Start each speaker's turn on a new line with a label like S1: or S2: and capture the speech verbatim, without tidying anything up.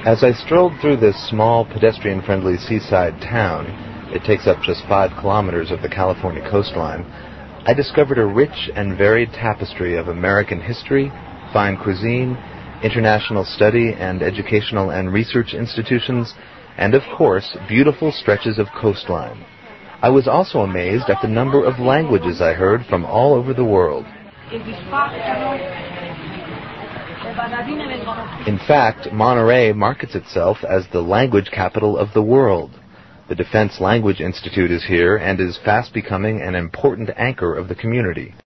S1: As I strolled through this small, pedestrian-friendly seaside town, it takes up just five kilometers of the California coastline, I discovered a rich and varied tapestry of American history, fine cuisine, international study and educational and research institutions, and of course, beautiful stretches of coastline. I was also amazed at the number of languages I heard from all over the world. In fact, Monterey markets itself as the language capital of the world. The Defense Language Institute is here and is fast becoming an important anchor of the community.